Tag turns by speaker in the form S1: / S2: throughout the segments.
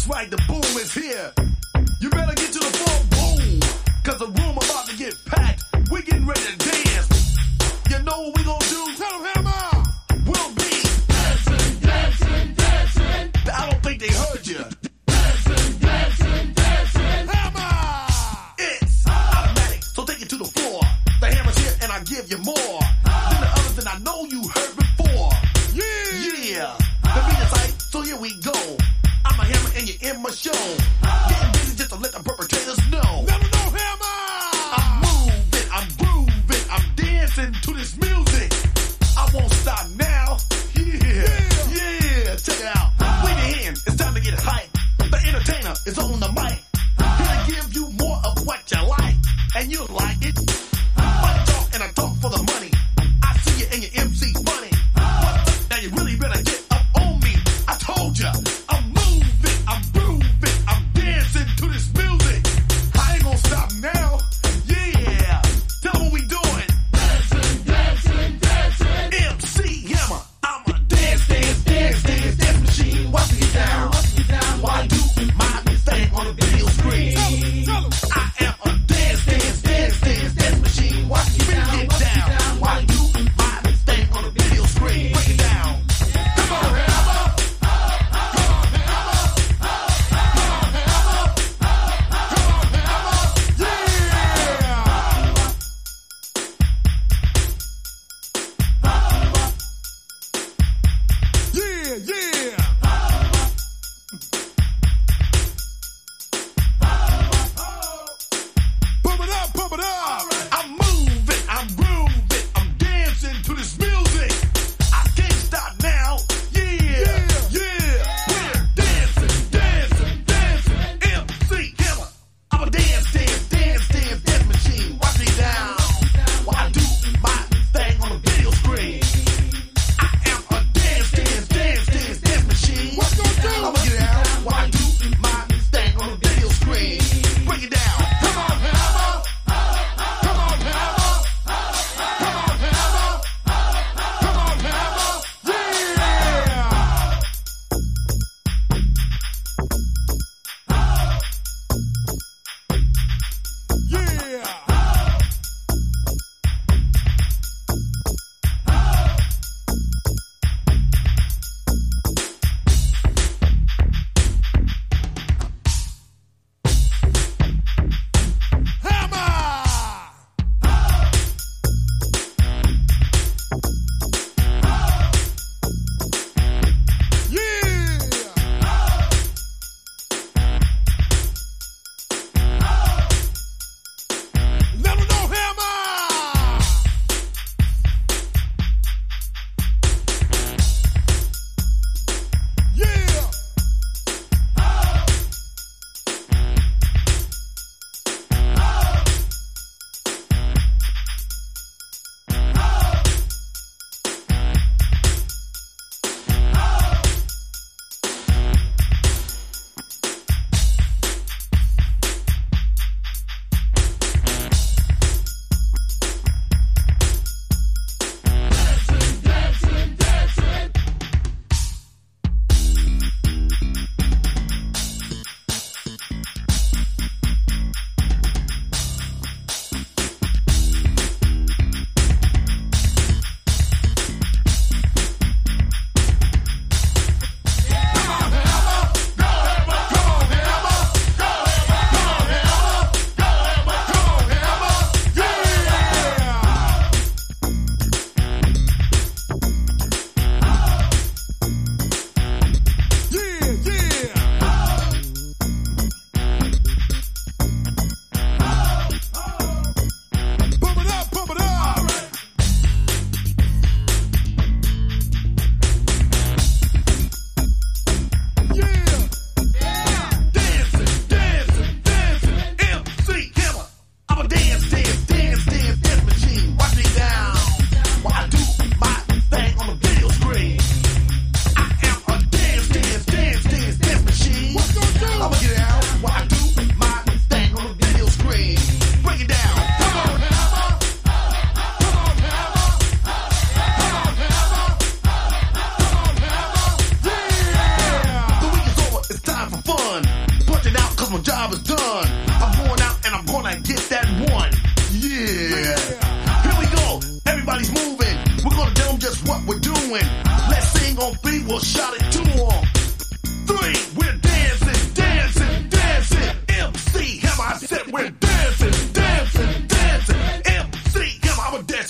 S1: That's right, the boom is here. You better get to the floor, boom. Cause the room about to get packed. We getting ready to dance. You know what we gonna do? Tell them, Hammer. We'll be dancing, dancing, dancing. I don't think they heard you. Dancing, dancing, dancing. Hammer. It's automatic, so take it to the floor. The hammer's here and I give you more than the others that I know you heard before. Yeah. The beat is tight, so here we go. I'm a hammer and you're in my show. Getting busy just to let the perpetrators know. Never know, Hammer! I'm moving, I'm grooving, I'm dancing to this music. I won't stop now. Yeah, check it out. Wave your hand, it's time to get hype. The entertainer is on the mic. Here to give you more of what you like. And you'll like it. I talk and I talk for the money. I see you and your MC funny. Now you really better get up on me. I told ya, I'm moving, I'm grooving, I'm dancing to this music. I ain't gonna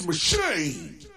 S1: machine.